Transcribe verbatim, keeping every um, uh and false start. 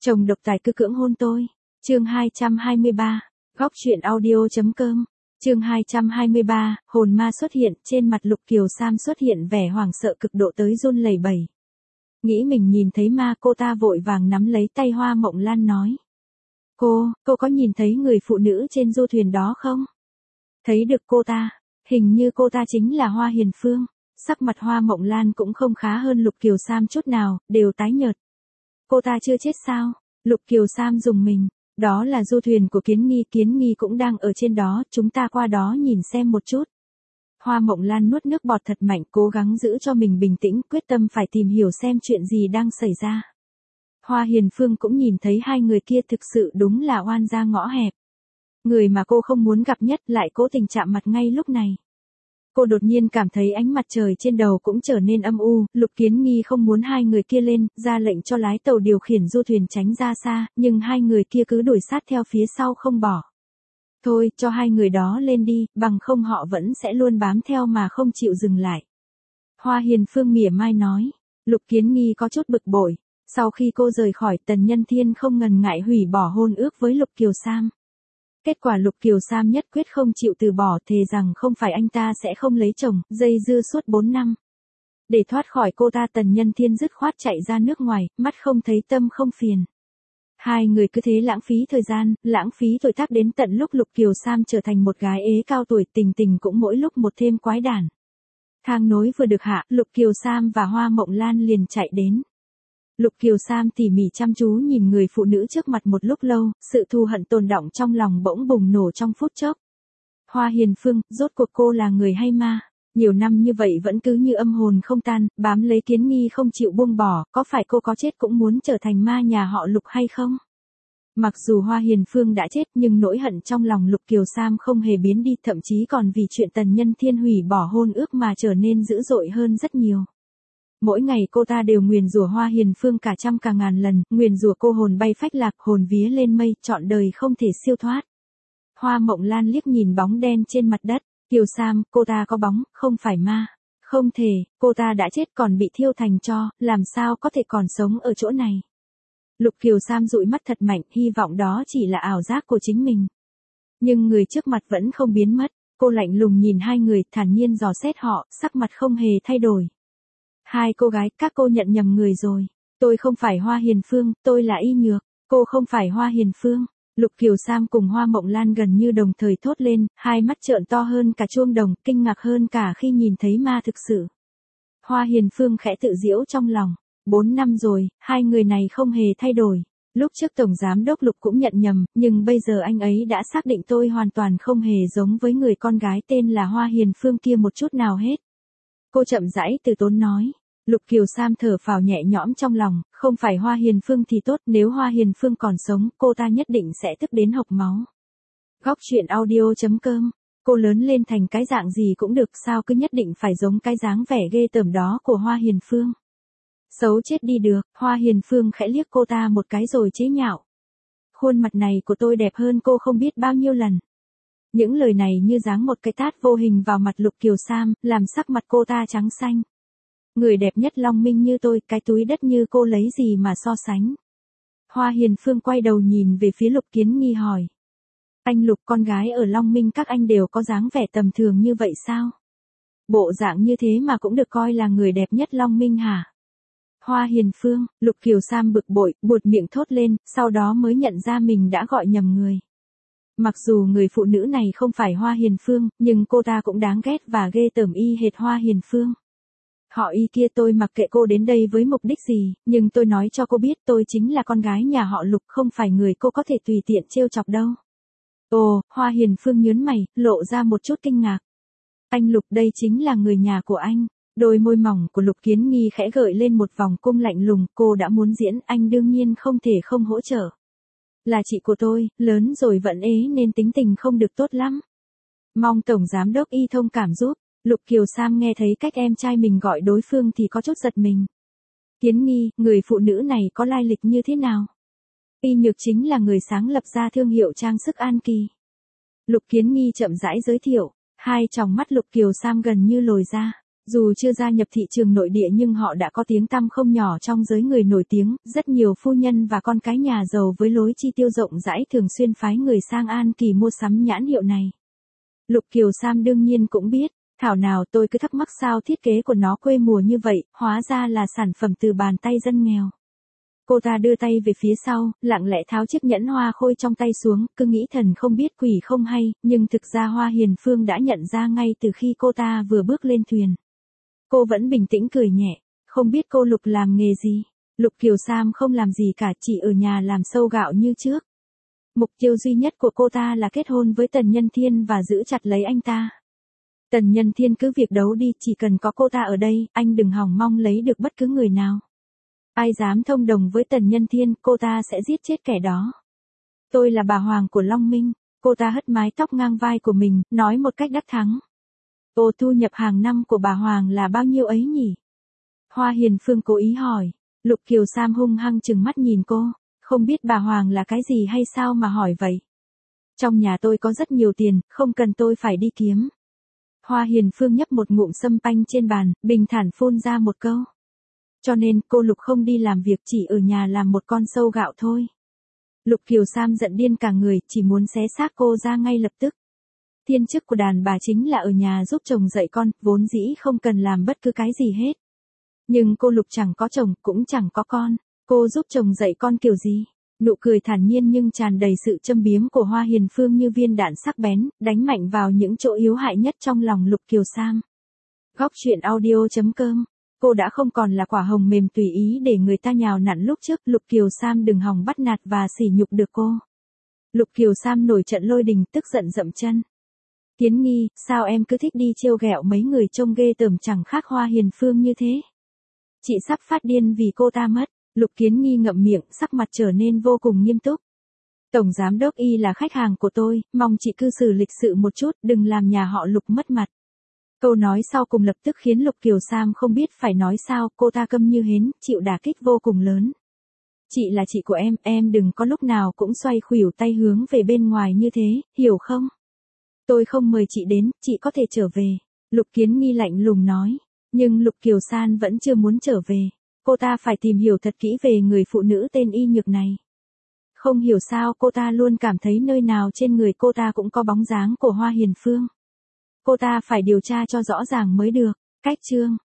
Chồng độc tài cứ cưỡng hôn tôi. Chương hai trăm hai mươi ba. Góc truyện audio.com. Chương hai trăm hai mươi ba, hồn ma xuất hiện, trên mặt Lục Kiều Sam xuất hiện vẻ hoảng sợ cực độ tới run lẩy bẩy. Nghĩ mình nhìn thấy ma, cô ta vội vàng nắm lấy tay Hoa Mộng Lan nói. Cô, cô có nhìn thấy người phụ nữ trên du thuyền đó không? Thấy được cô ta, hình như cô ta chính là Hoa Hiền Phương. Sắc mặt Hoa Mộng Lan cũng không khá hơn Lục Kiều Sam chút nào, đều tái nhợt. Cô ta chưa chết sao? Lục Kiều Sam rùng mình. Đó là du thuyền của Kiến Nghi, Kiến Nghi cũng đang ở trên đó, chúng ta qua đó nhìn xem một chút. Hoa Mộng Lan nuốt nước bọt thật mạnh, cố gắng giữ cho mình bình tĩnh, quyết tâm phải tìm hiểu xem chuyện gì đang xảy ra. Hoa Hiền Phương cũng nhìn thấy hai người kia thực sự đúng là oan gia ngõ hẹp. Người mà cô không muốn gặp nhất lại cố tình chạm mặt ngay lúc này. Cô đột nhiên cảm thấy ánh mặt trời trên đầu cũng trở nên âm u, Lục Kiến Nghi không muốn hai người kia lên, ra lệnh cho lái tàu điều khiển du thuyền tránh ra xa, nhưng hai người kia cứ đuổi sát theo phía sau không bỏ. Thôi, cho hai người đó lên đi, bằng không họ vẫn sẽ luôn bám theo mà không chịu dừng lại. Hoa Hiền Phương mỉa mai nói. Lục Kiến Nghi có chút bực bội. Sau khi cô rời khỏi, Tần Nhân Thiên không ngần ngại hủy bỏ hôn ước với Lục Kiều Sam. Kết quả Lục Kiều Sam nhất quyết không chịu từ bỏ, thề rằng không phải anh ta sẽ không lấy chồng, dây dưa suốt bốn năm. Để thoát khỏi cô ta, Tần Nhân Thiên dứt khoát chạy ra nước ngoài, mắt không thấy tâm không phiền. Hai người cứ thế lãng phí thời gian, lãng phí tuổi tác đến tận lúc Lục Kiều Sam trở thành một gái ế cao tuổi, Tình Tình cũng mỗi lúc một thêm quái đản. Thang nối vừa được hạ, Lục Kiều Sam và Hoa Mộng Lan liền chạy đến. Lục Kiều Sam tỉ mỉ chăm chú nhìn người phụ nữ trước mặt một lúc lâu, sự thù hận tồn đọng trong lòng bỗng bùng nổ trong phút chốc. Hoa Hiền Phương, rốt cuộc cô là người hay ma? Nhiều năm như vậy vẫn cứ như âm hồn không tan, bám lấy Kiến Nghi không chịu buông bỏ, có phải cô có chết cũng muốn trở thành ma nhà họ Lục hay không? Mặc dù Hoa Hiền Phương đã chết nhưng nỗi hận trong lòng Lục Kiều Sam không hề biến đi, thậm chí còn vì chuyện Tần Nhân Thiên hủy bỏ hôn ước mà trở nên dữ dội hơn rất nhiều. Mỗi ngày cô ta đều nguyền rủa Hoa Hiền Phương cả trăm cả ngàn lần, nguyền rủa cô hồn bay phách lạc, hồn vía lên mây, trọn đời không thể siêu thoát. Hoa Mộng Lan liếc nhìn bóng đen trên mặt đất. Kiều Sam, cô ta có bóng, không phải ma. Không thể, cô ta đã chết còn bị thiêu thành tro, làm sao có thể còn sống ở chỗ này. Lục Kiều Sam dụi mắt thật mạnh, hy vọng đó chỉ là ảo giác của chính mình. Nhưng người trước mặt vẫn không biến mất, cô lạnh lùng nhìn hai người, thản nhiên dò xét họ, sắc mặt không hề thay đổi. Hai cô gái, các cô nhận nhầm người rồi. Tôi không phải Hoa Hiền Phương, tôi là Y Nhược. Cô không phải Hoa Hiền Phương. Lục Kiều Sam cùng Hoa Mộng Lan gần như đồng thời thốt lên, hai mắt trợn to hơn cả chuông đồng, kinh ngạc hơn cả khi nhìn thấy ma thực sự. Hoa Hiền Phương khẽ tự giễu trong lòng. Bốn năm rồi, hai người này không hề thay đổi. Lúc trước Tổng Giám Đốc Lục cũng nhận nhầm, nhưng bây giờ anh ấy đã xác định tôi hoàn toàn không hề giống với người con gái tên là Hoa Hiền Phương kia một chút nào hết. Cô chậm rãi từ tốn nói. Lục Kiều Sam thở phào nhẹ nhõm trong lòng, không phải Hoa Hiền Phương thì tốt, nếu Hoa Hiền Phương còn sống, cô ta nhất định sẽ tức đến hộc máu. Góc truyện audio.com. Cô lớn lên thành cái dạng gì cũng được, sao cứ nhất định phải giống cái dáng vẻ ghê tởm đó của Hoa Hiền Phương. Xấu chết đi được, Hoa Hiền Phương khẽ liếc cô ta một cái rồi chế nhạo. Khuôn mặt này của tôi đẹp hơn cô không biết bao nhiêu lần. Những lời này như giáng một cái tát vô hình vào mặt Lục Kiều Sam, làm sắc mặt cô ta trắng xanh. Người đẹp nhất Long Minh như tôi, cái túi đất như cô lấy gì mà so sánh. Hoa Hiền Phương quay đầu nhìn về phía Lục Kiến Nghi hỏi. Anh Lục, con gái ở Long Minh các anh đều có dáng vẻ tầm thường như vậy sao? Bộ dạng như thế mà cũng được coi là người đẹp nhất Long Minh hả? Hoa Hiền Phương, Lục Kiều Sam bực bội, buột miệng thốt lên, sau đó mới nhận ra mình đã gọi nhầm người. Mặc dù người phụ nữ này không phải Hoa Hiền Phương, nhưng cô ta cũng đáng ghét và ghê tởm y hệt Hoa Hiền Phương. Họ Y kia, tôi mặc kệ cô đến đây với mục đích gì, nhưng tôi nói cho cô biết tôi chính là con gái nhà họ Lục, không phải người cô có thể tùy tiện trêu chọc đâu. Ồ, Hoa Hiền Phương nhớn mày, lộ ra một chút kinh ngạc. Anh Lục, đây chính là người nhà của anh. Đôi môi mỏng của Lục Kiến Nghi khẽ gợi lên một vòng cung lạnh lùng, cô đã muốn diễn, anh đương nhiên không thể không hỗ trợ. Là chị của tôi, lớn rồi vẫn ế nên tính tình không được tốt lắm. Mong Tổng Giám Đốc Y thông cảm giúp. Lục Kiều Sam nghe thấy cách em trai mình gọi đối phương thì có chút giật mình. Kiến Nghi, người phụ nữ này có lai lịch như thế nào? Y Nhược chính là người sáng lập ra thương hiệu trang sức An Kỳ. Lục Kiến Nghi chậm rãi giới thiệu, hai tròng mắt Lục Kiều Sam gần như lồi ra. Dù chưa gia nhập thị trường nội địa nhưng họ đã có tiếng tăm không nhỏ trong giới người nổi tiếng, rất nhiều phu nhân và con cái nhà giàu với lối chi tiêu rộng rãi thường xuyên phái người sang An Kỳ mua sắm nhãn hiệu này. Lục Kiều Sam đương nhiên cũng biết, thảo nào tôi cứ thắc mắc sao thiết kế của nó quê mùa như vậy, hóa ra là sản phẩm từ bàn tay dân nghèo. Cô ta đưa tay về phía sau, lặng lẽ tháo chiếc nhẫn hoa khôi trong tay xuống, cứ nghĩ thần không biết quỷ không hay, nhưng thực ra Hoa Hiền Phương đã nhận ra ngay từ khi cô ta vừa bước lên thuyền. Cô vẫn bình tĩnh cười nhẹ, không biết cô Lục làm nghề gì. Lục Kiều Sam không làm gì cả, chỉ ở nhà làm sâu gạo như trước. Mục tiêu duy nhất của cô ta là kết hôn với Tần Nhân Thiên và giữ chặt lấy anh ta. Tần Nhân Thiên cứ việc đấu đi, chỉ cần có cô ta ở đây, anh đừng hòng mong lấy được bất cứ người nào. Ai dám thông đồng với Tần Nhân Thiên, cô ta sẽ giết chết kẻ đó. Tôi là bà Hoàng của Long Minh, cô ta hất mái tóc ngang vai của mình, nói một cách đắc thắng. Ô, thu nhập hàng năm của bà Hoàng là bao nhiêu ấy nhỉ? Hoa Hiền Phương cố ý hỏi. Lục Kiều Sam hung hăng trừng mắt nhìn cô, không biết bà Hoàng là cái gì hay sao mà hỏi vậy? Trong nhà tôi có rất nhiều tiền, không cần tôi phải đi kiếm. Hoa Hiền Phương nhấp một ngụm sâm panh trên bàn, bình thản phun ra một câu. Cho nên cô Lục không đi làm việc, chỉ ở nhà làm một con sâu gạo thôi. Lục Kiều Sam giận điên cả người, chỉ muốn xé xác cô ra ngay lập tức. Thiên chức của đàn bà chính là ở nhà giúp chồng dạy con, vốn dĩ không cần làm bất cứ cái gì hết. Nhưng cô Lục chẳng có chồng, cũng chẳng có con, cô giúp chồng dạy con kiểu gì? Nụ cười thản nhiên nhưng tràn đầy sự châm biếm của Hoa Hiền Phương như viên đạn sắc bén, đánh mạnh vào những chỗ yếu hại nhất trong lòng Lục Kiều Sam. Góc truyện audio chấm com. Cô đã không còn là quả hồng mềm tùy ý để người ta nhào nặn lúc trước, Lục Kiều Sam đừng hòng bắt nạt và sỉ nhục được cô. Lục Kiều Sam nổi trận lôi đình, tức giận dậm chân. Kiến Nghi, sao em cứ thích đi trêu ghẹo mấy người trông ghê tởm chẳng khác Hoa Hiền Phương như thế? Chị sắp phát điên vì cô ta mất. Lục Kiến Nghi ngậm miệng, sắc mặt trở nên vô cùng nghiêm túc. Tổng giám đốc Y là khách hàng của tôi, mong chị cư xử lịch sự một chút, đừng làm nhà họ Lục mất mặt. Câu nói sau cùng lập tức khiến Lục Kiều Sam không biết phải nói sao, cô ta câm như hến, chịu đả kích vô cùng lớn. Chị là chị của em, em đừng có lúc nào cũng xoay khuỷu tay hướng về bên ngoài như thế, hiểu không? Tôi không mời chị đến, chị có thể trở về. Lục Kiến Nghi lạnh lùng nói. Nhưng Lục Kiều San vẫn chưa muốn trở về. Cô ta phải tìm hiểu thật kỹ về người phụ nữ tên Y Nhược này. Không hiểu sao cô ta luôn cảm thấy nơi nào trên người cô ta cũng có bóng dáng của Hoa Hiền Phương. Cô ta phải điều tra cho rõ ràng mới được. Cách chương